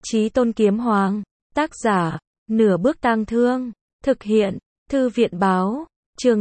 Chí Tôn Kiếm Hoàng. Tác giả, Nửa Bước Tang Thương. Thực hiện, Thư viện báo. Chương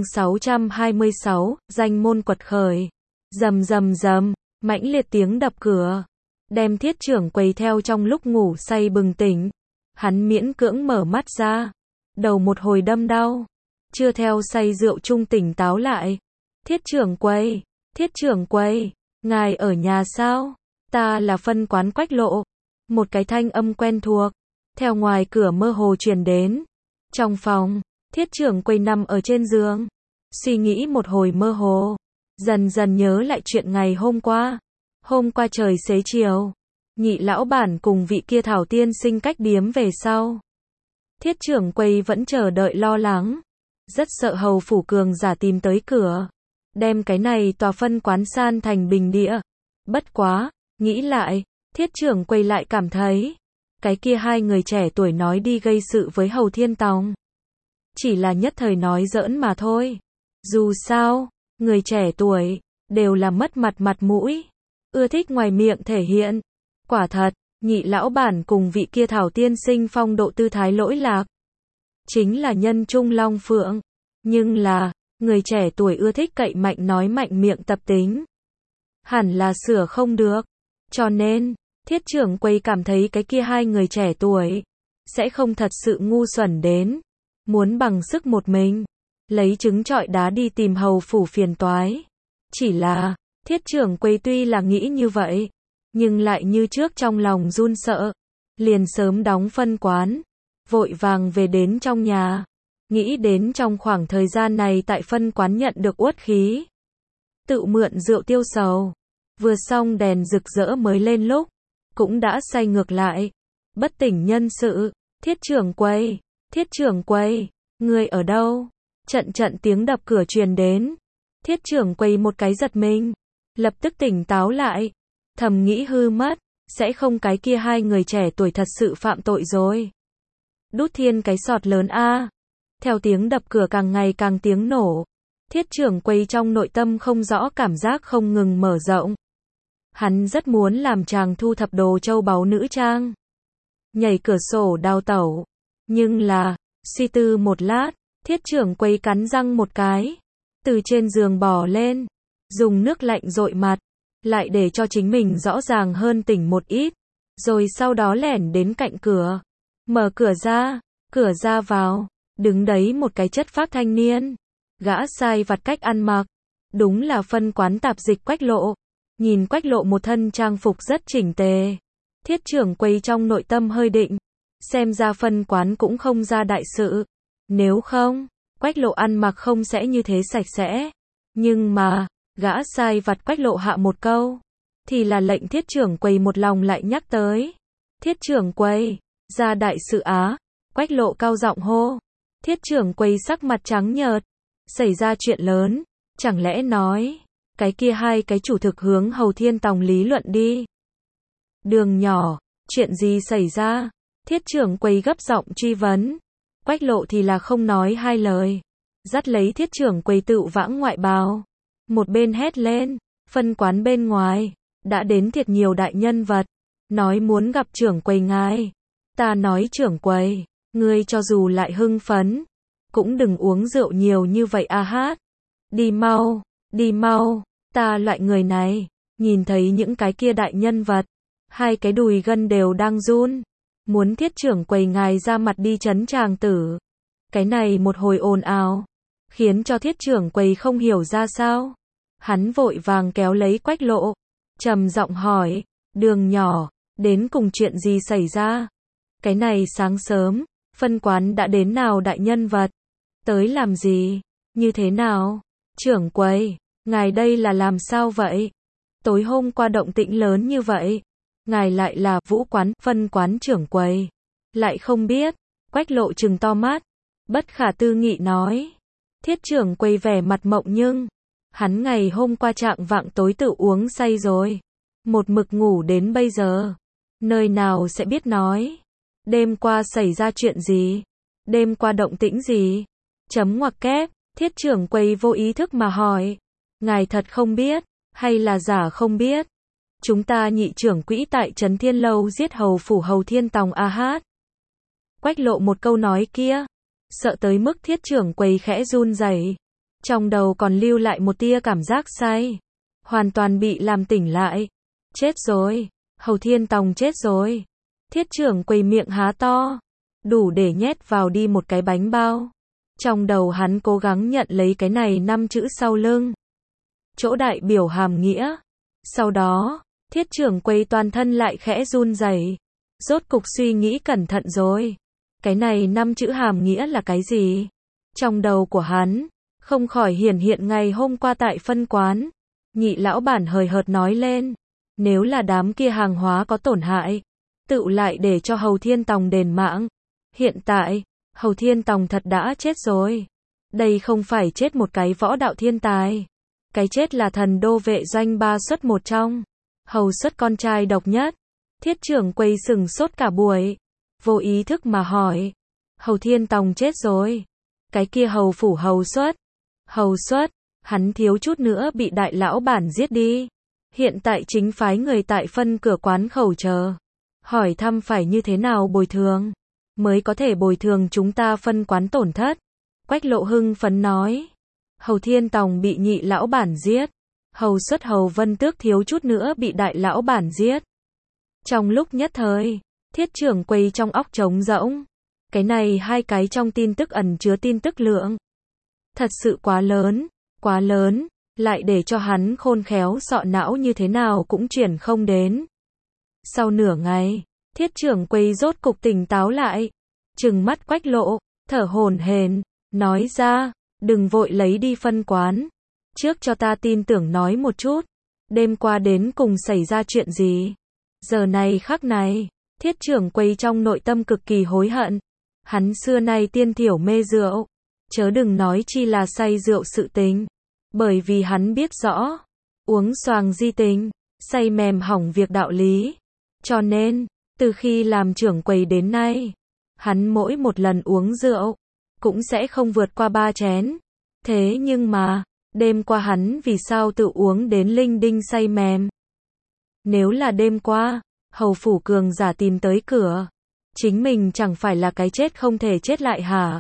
626, danh môn quật khởi. Rầm rầm rầm, mãnh liệt tiếng đập cửa. Đem Thiết Trưởng Quầy theo trong lúc ngủ say bừng tỉnh. Hắn miễn cưỡng mở mắt ra. Đầu một hồi đâm đau. Chưa theo say rượu chung tỉnh táo lại. Thiết Trưởng Quầy, Thiết Trưởng Quầy, ngài ở nhà sao? Ta là phân quán Quách Lộ. Một cái thanh âm quen thuộc, theo ngoài cửa mơ hồ truyền đến. Trong phòng, Thiết Trưởng Quầy nằm ở trên giường. Suy nghĩ một hồi mơ hồ. Dần dần nhớ lại chuyện ngày hôm qua. Hôm qua trời xế chiều. Nhị lão bản cùng vị kia Thảo tiên sinh cách điếm về sau. Thiết Trưởng Quầy vẫn chờ đợi lo lắng. Rất sợ hầu phủ cường giả tìm tới cửa. Đem cái này tòa phân quán san thành bình địa. Bất quá, nghĩ lại, Thiết Trưởng Quầy lại cảm thấy. Cái kia hai người trẻ tuổi nói đi gây sự với Hầu Thiên Tòng. Chỉ là nhất thời nói giỡn mà thôi. Dù sao, người trẻ tuổi, đều là mất mặt mặt mũi. Ưa thích ngoài miệng thể hiện. Quả thật, nhị lão bản cùng vị kia Thảo tiên sinh phong độ tư thái lỗi lạc. Chính là nhân trung long phượng. Nhưng là, người trẻ tuổi ưa thích cậy mạnh nói mạnh miệng tập tính. Hẳn là sửa không được. Cho nên, Thiết Trưởng Quầy cảm thấy cái kia hai người trẻ tuổi sẽ không thật sự ngu xuẩn đến. Muốn bằng sức một mình. Lấy trứng trọi đá đi tìm hầu phủ phiền toái. Chỉ là, Thiết Trưởng Quầy tuy là nghĩ như vậy. Nhưng lại như trước trong lòng run sợ. Liền sớm đóng phân quán. Vội vàng về đến trong nhà. Nghĩ đến trong khoảng thời gian này tại phân quán nhận được uất khí. Tự mượn rượu tiêu sầu. Vừa xong đèn rực rỡ mới lên lúc. Cũng đã say ngược lại. Bất tỉnh nhân sự. Thiết Trưởng Quầy, Thiết Trưởng Quầy, ngươi ở đâu? Trận trận tiếng đập cửa truyền đến. Thiết Trưởng Quầy một cái giật mình. Lập tức tỉnh táo lại. Thầm nghĩ hư mất. Sẽ không cái kia hai người trẻ tuổi thật sự phạm tội rồi. Đút thiên cái sọt lớn a. Theo tiếng đập cửa càng ngày càng tiếng nổ. Thiết Trưởng Quầy trong nội tâm không rõ cảm giác không ngừng mở rộng. Hắn rất muốn làm chàng thu thập đồ châu báu nữ trang. Nhảy cửa sổ đào tẩu. Nhưng là, suy tư một lát, Thiết Trưởng Quầy cắn răng một cái. Từ trên giường bò lên. Dùng nước lạnh dội mặt. Lại để cho chính mình rõ ràng hơn tỉnh một ít. Rồi sau đó lẻn đến cạnh cửa. Mở cửa ra vào. Đứng đấy một cái chất phác thanh niên. Gã sai vặt cách ăn mặc. Đúng là phân quán tạp dịch Quách Lộ. Nhìn Quách Lộ một thân trang phục rất chỉnh tề. Thiết Trưởng Quầy trong nội tâm hơi định. Xem ra phân quán cũng không ra đại sự. Nếu không, Quách Lộ ăn mặc không sẽ như thế sạch sẽ. Nhưng mà, gã sai vặt Quách Lộ hạ một câu. Thì là lệnh Thiết Trưởng Quầy một lòng lại nhắc tới. Thiết Trưởng Quầy, ra đại sự á. Quách Lộ cao giọng hô. Thiết Trưởng Quầy sắc mặt trắng nhợt. Xảy ra chuyện lớn. Chẳng lẽ nói, cái kia hai cái chủ thực hướng Hầu Thiên Tòng lý luận đi. Đường nhỏ, chuyện gì xảy ra? Thiết Trưởng Quầy gấp giọng truy vấn. Quách Lộ thì là không nói hai lời. Dắt lấy Thiết Trưởng Quầy tự vãng ngoại bào. Một bên hét lên, phân quán bên ngoài, đã đến thiệt nhiều đại nhân vật. Nói muốn gặp Trưởng Quầy ngài. Ta nói Trưởng Quầy, ngươi cho dù lại hưng phấn, cũng đừng uống rượu nhiều như vậy a hát. Đi mau, ta loại người này, nhìn thấy những cái kia đại nhân vật, hai cái đùi gân đều đang run. Muốn Thiết Trưởng Quầy ngài ra mặt đi trấn tràng tử. Cái này một hồi ồn ào, khiến cho Thiết Trưởng Quầy không hiểu ra sao. Hắn vội vàng kéo lấy Quách Lộ, trầm giọng hỏi, đường nhỏ, đến cùng chuyện gì xảy ra? Cái này sáng sớm, phân quán đã đến nào đại nhân vật? Tới làm gì? Như thế nào? Trưởng Quầy, ngài đây là làm sao vậy? Tối hôm qua động tĩnh lớn như vậy. Ngài lại là Vũ quán, phân quán Trưởng Quầy. Lại không biết. Quách Lộ trừng to mắt. Bất khả tư nghị nói. Thiết Trưởng Quầy vẻ mặt mộng nhưng. Hắn ngày hôm qua trạng vạng tối tự uống say rồi. Một mực ngủ đến bây giờ. Nơi nào sẽ biết nói. Đêm qua xảy ra chuyện gì? Đêm qua động tĩnh gì? Chấm ngoặc kép. Thiết Trưởng Quầy vô ý thức mà hỏi. Ngài thật không biết, hay là giả không biết? chúng ta nhị trưởng quỹ tại Trấn Thiên Lâu giết hầu phủ Hầu Thiên Tòng a hát. Quách Lộ một câu nói kia, sợ tới mức Thiết trưởng quầy khẽ run rẩy, trong đầu còn lưu lại một tia cảm giác say, hoàn toàn bị làm tỉnh lại. Chết rồi, Hầu Thiên Tòng chết rồi. Thiết trưởng quầy miệng há to, đủ để nhét vào đi một cái bánh bao. Trong đầu hắn cố gắng nhận lấy cái này 5 chữ sau lưng, chỗ đại biểu hàm nghĩa. Sau đó, Thiết trưởng quầy toàn thân lại khẽ run rẩy, rốt cục suy nghĩ cẩn thận rồi. Cái này 5 chữ hàm nghĩa là cái gì? Trong đầu của hắn, không khỏi hiển hiện ngày hôm qua tại phân quán. Nhị lão bản hời hợt nói lên, nếu là đám kia hàng hóa có tổn hại, tựu lại để cho Hầu Thiên Tòng đền mạng. Hiện tại, Hầu Thiên Tòng thật đã chết rồi. Đây không phải chết một cái võ đạo thiên tài. Cái chết là thần đô vệ doanh 3 xuất một trong. Hầu xuất con trai độc nhất. Thiết trưởng quầy sừng sốt cả buổi. Vô ý thức mà hỏi. Hầu Thiên Tòng chết rồi. Cái kia hầu phủ hầu xuất. Hầu xuất, hắn thiếu chút nữa bị đại lão bản giết đi. Hiện tại chính phái người tại phân cửa quán khẩu chờ. Hỏi thăm phải như thế nào bồi thường. Mới có thể bồi thường chúng ta phân quán tổn thất. Quách Lộ hưng phấn nói. Hầu Thiên Tòng bị nhị lão bản giết. Hầu xuất Hầu Vân Tước thiếu chút nữa bị đại lão bản giết. Trong lúc nhất thời, Thiết trưởng quầy trong óc trống rỗng. Cái này hai cái trong tin tức ẩn chứa tin tức lượng. Thật sự quá lớn, lại để cho hắn khôn khéo sọ não như thế nào cũng chuyển không đến. Sau nửa ngày, Thiết trưởng quầy rốt cục tỉnh táo lại, trừng mắt Quách Lộ, thở hổn hển, nói ra, đừng vội lấy đi phân quán. Trước cho ta tin tưởng nói một chút, đêm qua đến cùng xảy ra chuyện gì? Giờ này khắc này, Thiết trưởng quầy trong nội tâm cực kỳ hối hận. Hắn xưa nay tiên thiểu mê rượu, chớ đừng nói chi là say rượu sự tình. Bởi vì hắn biết rõ, uống xoàng di tình, say mềm hỏng việc đạo lý. Cho nên, từ khi làm trưởng quầy đến nay, hắn mỗi một lần uống rượu, cũng sẽ không vượt qua 3 chén. Thế nhưng mà, đêm qua hắn vì sao tự uống đến linh đinh say mềm? Nếu là đêm qua, hầu phủ cường giả tìm tới cửa, chính mình chẳng phải là cái chết không thể chết lại hả?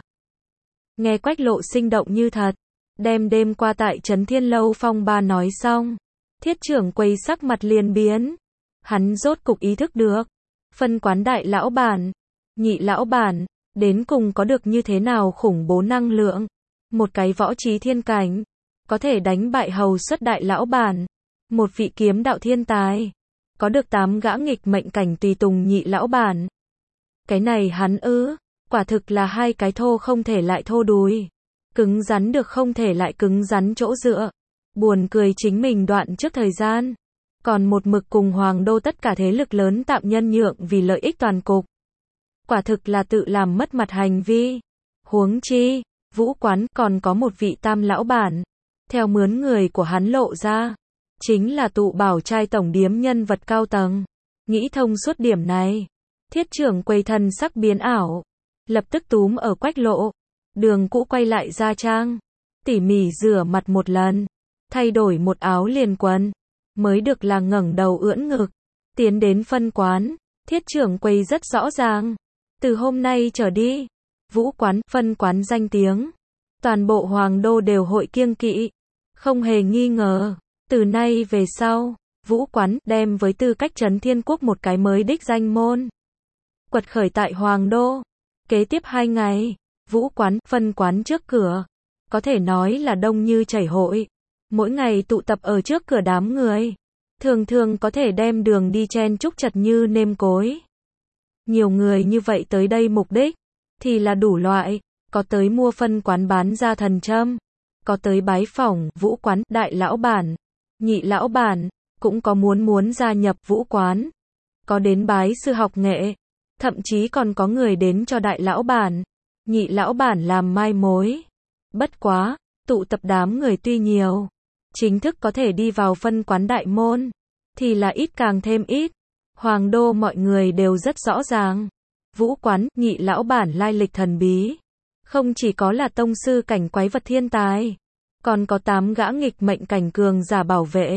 Nghe Quách Lộ sinh động như thật, đem đêm qua tại Trấn Thiên Lâu phong ba nói xong, Thiết trưởng quầy sắc mặt liền biến. Hắn rốt cục ý thức được, phân quán đại lão bản, nhị lão bản, đến cùng có được như thế nào khủng bố năng lượng. Một cái võ trí thiên cảnh, có thể đánh bại hầu xuất đại lão bản. Một vị kiếm đạo thiên tài, có được 8 gã nghịch mệnh cảnh tùy tùng nhị lão bản. Cái này hắn quả thực là hai cái thô không thể lại thô đùi. Cứng rắn được không thể lại cứng rắn chỗ dựa. Buồn cười chính mình đoạn trước thời gian, còn một mực cùng Hoàng Đô tất cả thế lực lớn tạm nhân nhượng vì lợi ích toàn cục. Quả thực là tự làm mất mặt hành vi. Huống chi, Vũ quán còn có một vị tam lão bản. Theo mướn người của hắn lộ ra, chính là tụ bảo trai tổng điếm nhân vật cao tầng. Nghĩ thông suốt điểm này, Thiết trưởng quầy thần sắc biến ảo, lập tức túm ở Quách Lộ. Đường cũ quay lại gia trang, tỉ mỉ rửa mặt một lần, thay đổi một áo liền quần, mới được là ngẩng đầu ưỡn ngực, tiến đến phân quán. Thiết trưởng quầy rất rõ ràng, từ hôm nay trở đi, Vũ quán, phân quán danh tiếng, toàn bộ Hoàng Đô đều hội kiêng kỵ, không hề nghi ngờ. Từ nay về sau, Vũ quán đem với tư cách Trấn Thiên Quốc một cái mới đích danh môn, quật khởi tại Hoàng Đô. Kế tiếp 2 ngày, Vũ quán, phân quán trước cửa, có thể nói là đông như chảy hội. Mỗi ngày tụ tập ở trước cửa đám người, thường thường có thể đem đường đi chen chúc chật như nêm cối. Nhiều người như vậy tới đây mục đích, thì là đủ loại, có tới mua phân quán bán ra thần châm, có tới bái phỏng Vũ quán, đại lão bản, nhị lão bản, cũng có muốn gia nhập Vũ quán, có đến bái sư học nghệ, thậm chí còn có người đến cho đại lão bản, nhị lão bản làm mai mối. Bất quá, tụ tập đám người tuy nhiều, chính thức có thể đi vào phân quán đại môn, thì là ít càng thêm ít. Hoàng Đô mọi người đều rất rõ ràng. Vũ quán, nhị lão bản lai lịch thần bí. Không chỉ có là tông sư cảnh quái vật thiên tài, còn có 8 gã nghịch mệnh cảnh cường giả bảo vệ.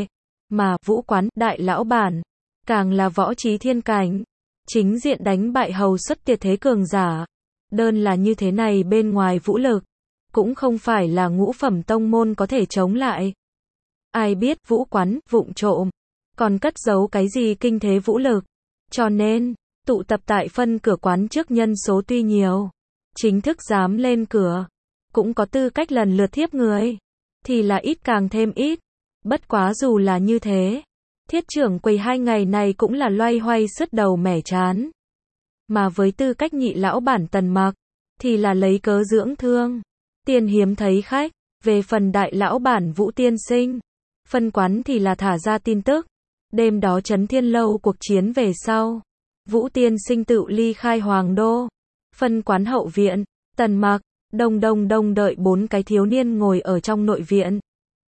Mà Vũ Quán, đại lão bản, càng là võ trí thiên cảnh. Chính diện đánh bại hầu xuất tuyệt thế cường giả. Đơn là như thế này bên ngoài vũ lực, cũng không phải là ngũ phẩm tông môn có thể chống lại. Ai biết Vũ Quán, vụng trộm, còn cất giấu cái gì kinh thế vũ lực. Cho nên, tụ tập tại phân cửa quán trước nhân số tuy nhiều, chính thức dám lên cửa, cũng có tư cách lần lượt thiếp người, thì là ít càng thêm ít. Bất quá dù là như thế, Thiết trưởng quầy 2 ngày này cũng là loay hoay sứt đầu mẻ chán. Mà với tư cách nhị lão bản Tần Mặc, thì là lấy cớ dưỡng thương. Tiền hiếm thấy khách, về phần đại lão bản Vũ Tiên Sinh, phân quán thì là thả ra tin tức. Đêm đó Trấn Thiên Lâu cuộc chiến về sau, Vũ Tiên Sinh tự ly khai Hoàng Đô. Phân quán hậu viện, Tần Mặc, Đông đợi 4 cái thiếu niên ngồi ở trong nội viện.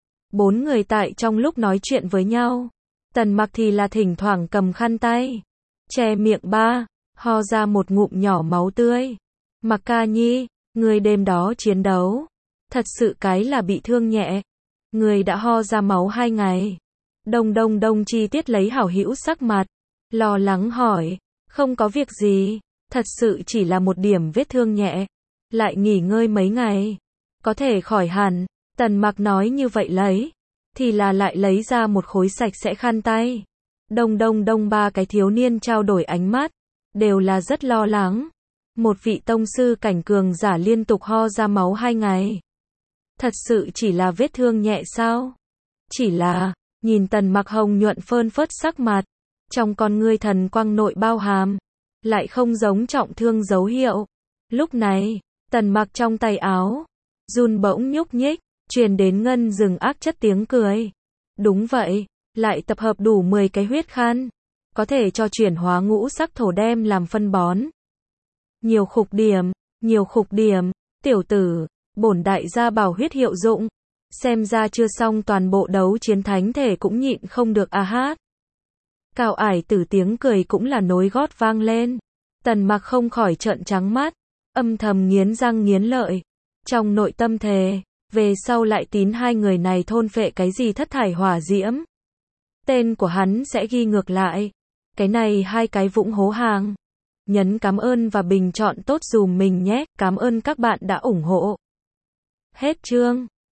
4 người tại trong lúc nói chuyện với nhau, Tần Mặc thì là thỉnh thoảng cầm khăn tay, che miệng ho ra một ngụm nhỏ máu tươi. Mặc ca nhi, người đêm đó chiến đấu, thật sự cái là bị thương nhẹ. Người đã ho ra máu 2 ngày. Đông chi tiết lấy hảo hữu sắc mặt, lo lắng hỏi, không có việc gì, thật sự chỉ là một điểm vết thương nhẹ. Lại nghỉ ngơi mấy ngày, có thể khỏi hẳn. Tần Mặc nói như vậy thì là lại lấy ra một khối sạch sẽ khăn tay. Đông 3 cái thiếu niên trao đổi ánh mắt, đều là rất lo lắng. Một vị tông sư cảnh cường giả liên tục ho ra máu 2 ngày. Thật sự chỉ là vết thương nhẹ sao? Chỉ là, nhìn Tần Mặc hồng nhuận phơn phớt sắc mặt, trong con ngươi thần quang nội bao hàm, lại không giống trọng thương dấu hiệu. Lúc này, Tần Mặc trong tay áo, run bỗng nhúc nhích, truyền đến ngân rừng ác chất tiếng cười. Đúng vậy, lại tập hợp đủ 10 cái huyết khăn, có thể cho chuyển hóa ngũ sắc thổ đem làm phân bón. Nhiều khục điểm, tiểu tử, bổn đại gia bảo huyết hiệu dụng, xem ra chưa xong toàn bộ đấu chiến thánh thể cũng nhịn không được a hát. Cao ải tử tiếng cười cũng là nối gót vang lên. Tần Mặc không khỏi trợn trắng mắt, âm thầm nghiến răng nghiến lợi, trong nội tâm thề, về sau lại tín 2 người này thôn phệ cái gì thất thải hỏa diễm, tên của hắn sẽ ghi ngược lại. Cái này 2 cái vũng hố hàng. Nhấn cảm ơn và bình chọn tốt dùm mình nhé, cảm ơn các bạn đã ủng hộ. Hết chương.